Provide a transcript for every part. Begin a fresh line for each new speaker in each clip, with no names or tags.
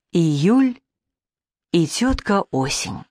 Июль и тетка Осень.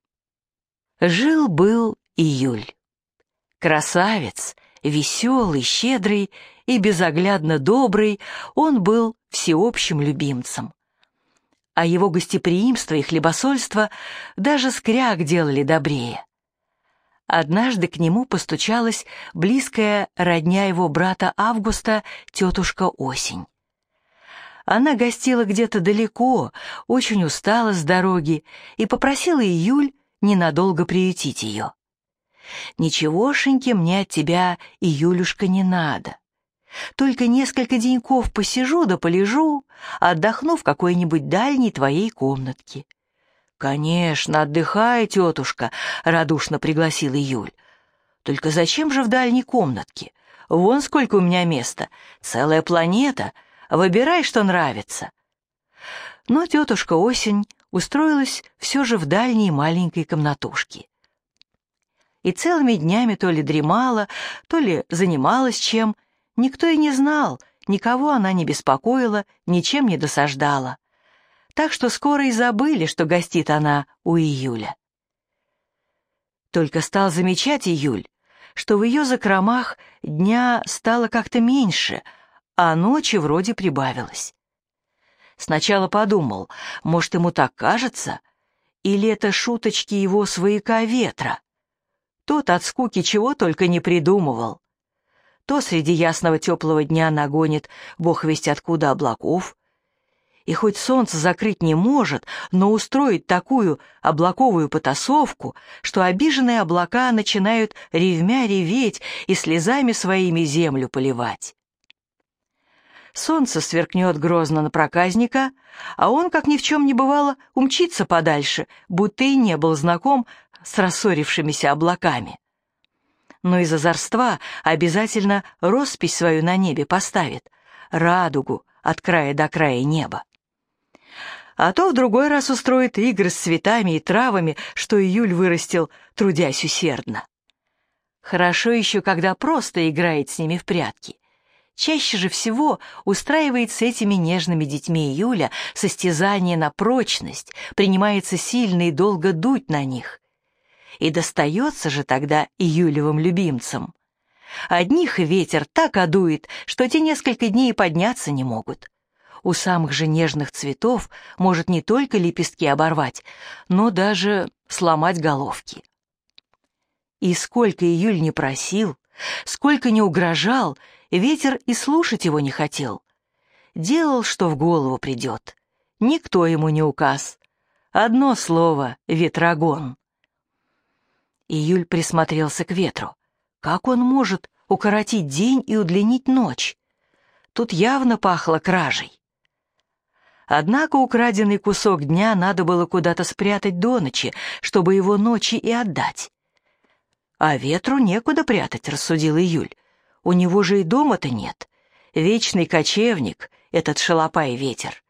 Жил-был Июль. Красавец, веселый, щедрый и безоглядно добрый, он был всеобщим любимцем. А его гостеприимство и хлебосольство даже скряг делали добрее. Однажды к нему постучалась близкая родня его брата Августа, тетушка Осень. Она гостила где-то далеко, очень устала с дороги и попросила Июль ненадолго приютить ее. «Ничегошеньки мне от тебя, Июлюшка, не надо. Только несколько деньков посижу да полежу, отдохну в какой-нибудь дальней твоей комнатке». «Конечно, отдыхай, тетушка», — радушно пригласил Июль. «Только зачем же в дальней комнатке? Вон сколько у меня места, целая планета. Выбирай, что нравится». Но тетушка Осень устроилась все же в дальней маленькой комнатушке. И целыми днями то ли дремала, то ли занималась чем, никто и не знал, никого она не беспокоила, ничем не досаждала. Так что скоро и забыли, что гостит она у Июля. Только стал замечать Июль, что в ее закромах дня стало как-то меньше, а ночи вроде прибавилось. Сначала подумал, может, ему так кажется, или это шуточки его свояка Ветра. Тот от скуки чего только не придумывал. То среди ясного теплого дня нагонит бог весть откуда облаков, и хоть солнце закрыть не может, но устроит такую облаковую потасовку, что обиженные облака начинают ревмя реветь и слезами своими землю поливать. Солнце сверкнет грозно на проказника, а он, как ни в чем не бывало, умчится подальше, будто и не был знаком с рассорившимися облаками. Но из озорства обязательно роспись свою на небе поставит, радугу от края до края неба. А то в другой раз устроит игры с цветами и травами, что Июль вырастил, трудясь усердно. Хорошо еще, когда просто играет с ними в прятки. Чаще же всего устраивает с этими нежными детьми Июля состязание на прочность, принимается сильно и долго дуть на них. И достается же тогда Июлевым любимцам. Одних ветер так одует, что те несколько дней и подняться не могут. У самых же нежных цветов может не только лепестки оборвать, но даже сломать головки. И сколько Июль не просил, сколько не угрожал, ветер и слушать его не хотел. Делал, что в голову придет. Никто ему не указ. Одно слово — ветрогон. Июль присмотрелся к ветру. Как он может укоротить день и удлинить ночь? Тут явно пахло кражей. Однако украденный кусок дня надо было куда-то спрятать до ночи, чтобы его ночи и отдать. А ветру некуда прятать, рассудил Июль. У него же и дома-то нет. Вечный кочевник, этот шалопай ветер.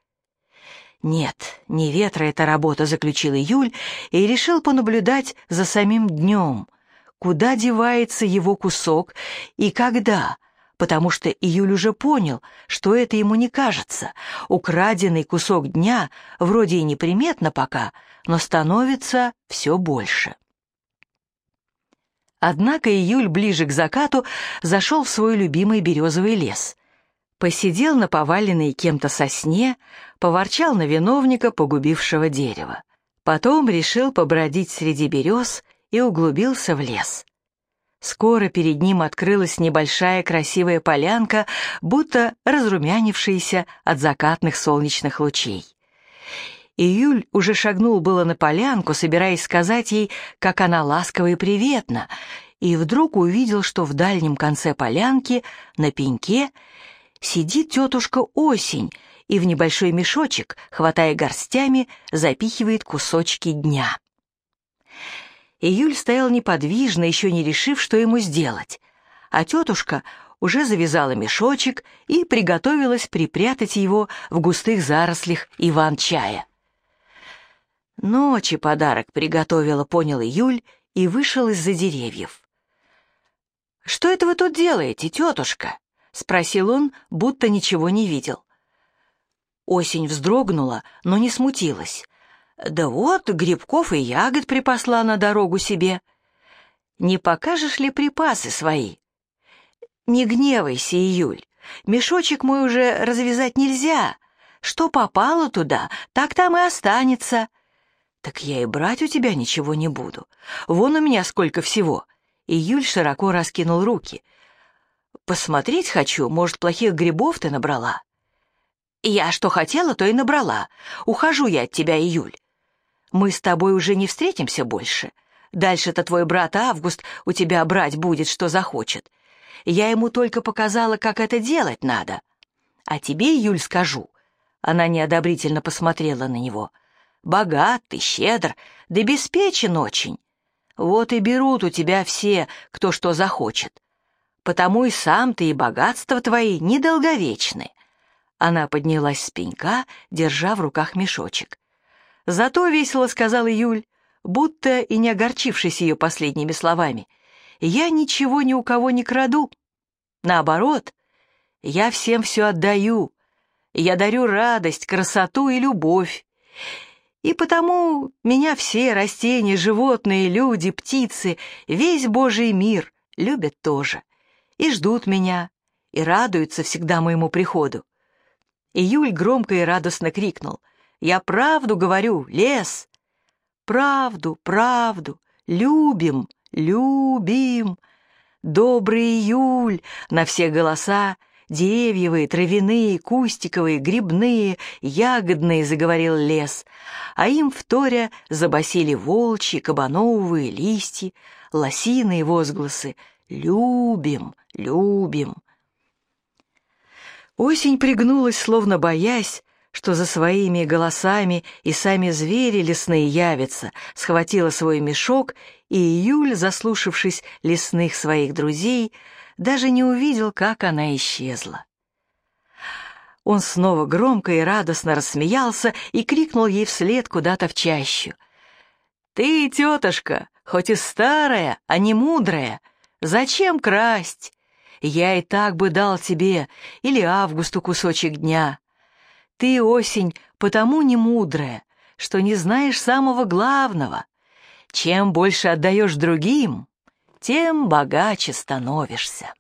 Нет, не ветра эта работа, заключил Июль и решил понаблюдать за самим днем, куда девается его кусок и когда, потому что Июль уже понял, что это ему не кажется. Украденный кусок дня вроде и неприметно пока, но становится все больше. Однако Июль ближе к закату зашел в свой любимый березовый лес. Посидел на поваленной кем-то сосне, поворчал на виновника погубившего дерева. Потом решил побродить среди берез и углубился в лес. Скоро перед ним открылась небольшая красивая полянка, будто разрумянившаяся от закатных солнечных лучей. Июль уже шагнул было на полянку, собираясь сказать ей, как она ласково и приветна, и вдруг увидел, что в дальнем конце полянки, на пеньке, сидит тетушка Осень и в небольшой мешочек, хватая горстями, запихивает кусочки дня. Июль стоял неподвижно, еще не решив, что ему сделать, а тетушка уже завязала мешочек и приготовилась припрятать его в густых зарослях иван-чая. Ночи подарок приготовила, понял Июль, и вышел из-за деревьев. «Что это вы тут делаете, тетушка?» — спросил он, будто ничего не видел. Осень вздрогнула, но не смутилась. «Да вот, грибков и ягод припасла на дорогу себе. Не покажешь ли припасы свои?» «Не гневайся, Июль, мешочек мой уже развязать нельзя. Что попало туда, так там и останется». «Так я и брать у тебя ничего не буду. Вон у меня сколько всего». Июль широко раскинул руки. «Посмотреть хочу, может, плохих грибов ты набрала?» «Я что хотела, то и набрала. Ухожу я от тебя, Июль. Мы с тобой уже не встретимся больше. Дальше-то твой брат Август у тебя брать будет, что захочет. Я ему только показала, как это делать надо. А тебе, Июль, скажу». Она неодобрительно посмотрела на него. «Богат ты, щедр, да беспечен очень. Вот и берут у тебя все, кто что захочет. Потому и сам ты, и богатства твои недолговечны». Она поднялась с пенька, держа в руках мешочек. «Зато весело», — сказал Июль, будто и не огорчившись ее последними словами, «я ничего ни у кого не краду. Наоборот, я всем все отдаю. Я дарю радость, красоту и любовь. И потому меня все растения, животные, люди, птицы, весь Божий мир любят тоже. И ждут меня, и радуются всегда моему приходу». Июль громко и радостно крикнул: «Я правду говорю, лес! Правду, правду, любим, любим! Добрый июль!» На все голоса, деревьевые, травяные, кустиковые, грибные, ягодные, заговорил лес, а им вторя забасили волчьи, кабановые листья, лосиные возгласы: «Любим, любим!» Осень пригнулась, словно боясь, что за своими голосами и сами звери лесные явятся, схватила свой мешок, и Июль, заслушавшись лесных своих друзей, даже не увидел, как она исчезла. Он снова громко и радостно рассмеялся и крикнул ей вслед куда-то в чащу: «Ты, тетушка, хоть и старая, а не мудрая, зачем красть? Я и так бы дал тебе или Августу кусочек дня. Ты, осень, потому не мудрая, что не знаешь самого главного. Чем больше отдаешь другим, тем богаче становишься».